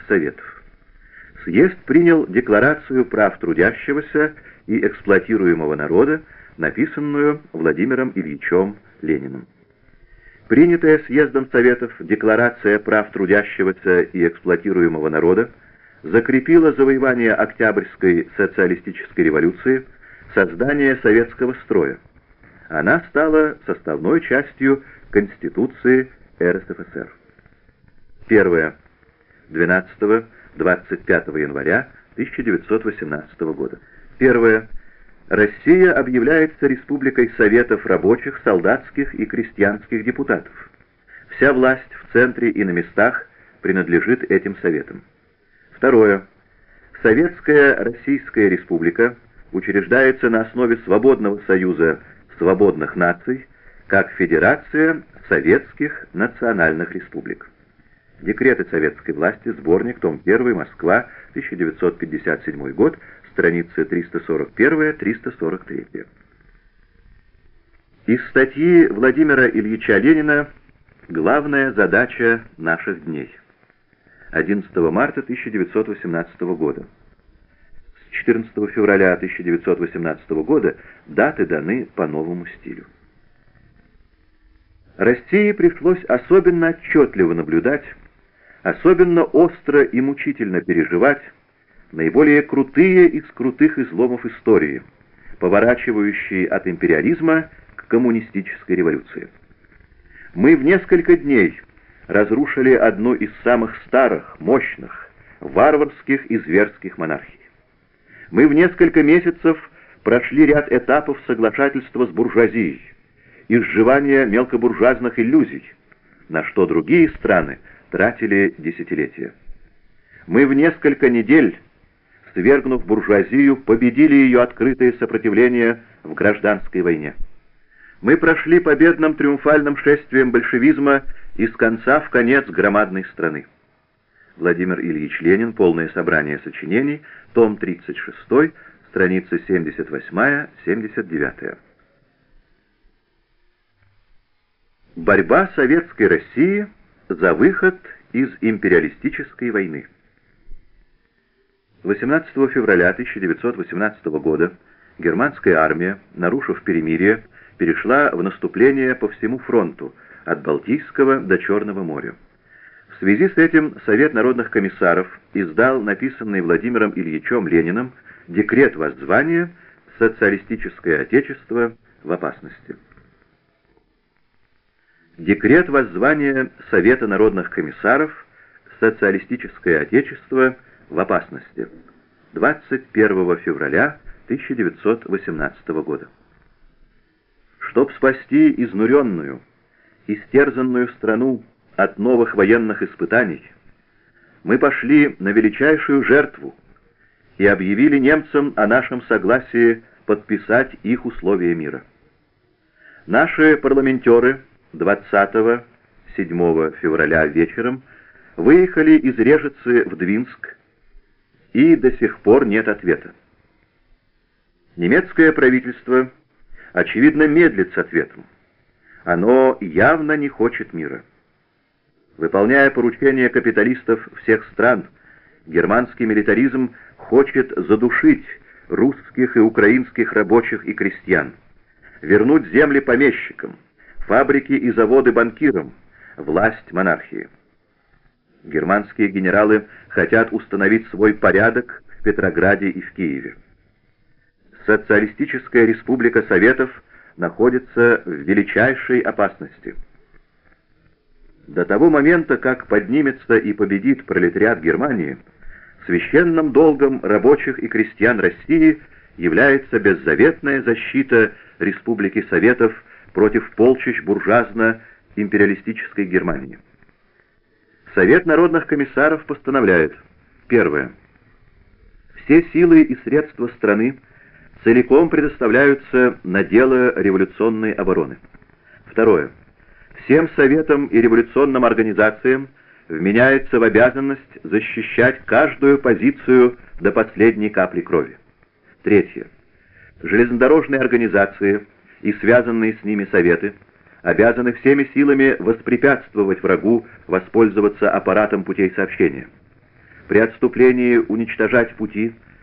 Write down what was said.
Советов. Съезд принял Декларацию прав трудящегося и эксплуатируемого народа, написанную Владимиром Ильичем Лениным. Принятая Съездом Советов Декларация прав трудящегося и эксплуатируемого народа закрепила завоевание Октябрьской социалистической революции, создание советского строя. Она стала составной частью Конституции РСФСР. Первое. 12-25 января 1918 года. Первое. Россия объявляется Республикой Советов рабочих, солдатских и крестьянских депутатов. Вся власть в центре и на местах принадлежит этим советам. Второе. Советская Российская Республика учреждается на основе свободного союза свободных наций, как Федерация Советских Национальных Республик. Декреты советской власти, сборник, том 1, Москва, 1957 год, страницы 341-343. Из статьи Владимира Ильича Ленина «Главная задача наших дней». 11 марта 1918 года. С 14 февраля 1918 года даты даны по новому стилю. России пришлось особенно отчетливо наблюдать, особенно остро и мучительно переживать наиболее крутые из крутых изломов истории, поворачивающие от империализма к коммунистической революции. Мы в несколько дней разрушили одну из самых старых, мощных, варварских и зверских монархий. Мы в несколько месяцев прошли ряд этапов соглашательства с буржуазией, изживания мелкобуржуазных иллюзий, на что другие страны тратили десятилетия. Мы в несколько недель, свергнув буржуазию, победили ее открытое сопротивление в гражданской войне. Мы прошли победным триумфальным шествием большевизма из конца в конец громадной страны. Владимир Ильич Ленин. Полное собрание сочинений. Том 36, страницы 78-79. Борьба советской России за выход из империалистической войны. 18 февраля 1918 года германская армия, нарушив перемирие, перешла в наступление по всему фронту, от Балтийского до Черного моря. В связи с этим Совет народных комиссаров издал написанный Владимиром Ильичем Лениным декрет воззвания «Социалистическое Отечество в опасности». Декрет воззвания Совета народных комиссаров «Социалистическое Отечество в опасности» 21 февраля 1918 года. Чтоб спасти изнуренную, истерзанную страну от новых военных испытаний, мы пошли на величайшую жертву и объявили немцам о нашем согласии подписать их условия мира. Наши парламентеры 27 февраля вечером выехали из Режицы в Двинск, и до сих пор нет ответа. Немецкое правительство, очевидно, медлит с ответом. Оно явно не хочет мира. Выполняя поручения капиталистов всех стран, германский милитаризм хочет задушить русских и украинских рабочих и крестьян, вернуть земли помещикам, фабрики и заводы банкирам, власть монархии. Германские генералы хотят установить свой порядок в Петрограде и в Киеве. Социалистическая республика Советов находится в величайшей опасности. До того момента, как поднимется и победит пролетариат Германии, священным долгом рабочих и крестьян России является беззаветная защита Республики Советов против полчищ буржуазно-империалистической Германии. Совет народных комиссаров постановляет: первое. Все силы и средства страны целиком предоставляются на дело революционной обороны. Второе. Всем советам и революционным организациям вменяется в обязанность защищать каждую позицию до последней капли крови. Третье. Железнодорожные организации и связанные с ними советы обязаны всеми силами воспрепятствовать врагу воспользоваться аппаратом путей сообщения. при отступлении уничтожать пути,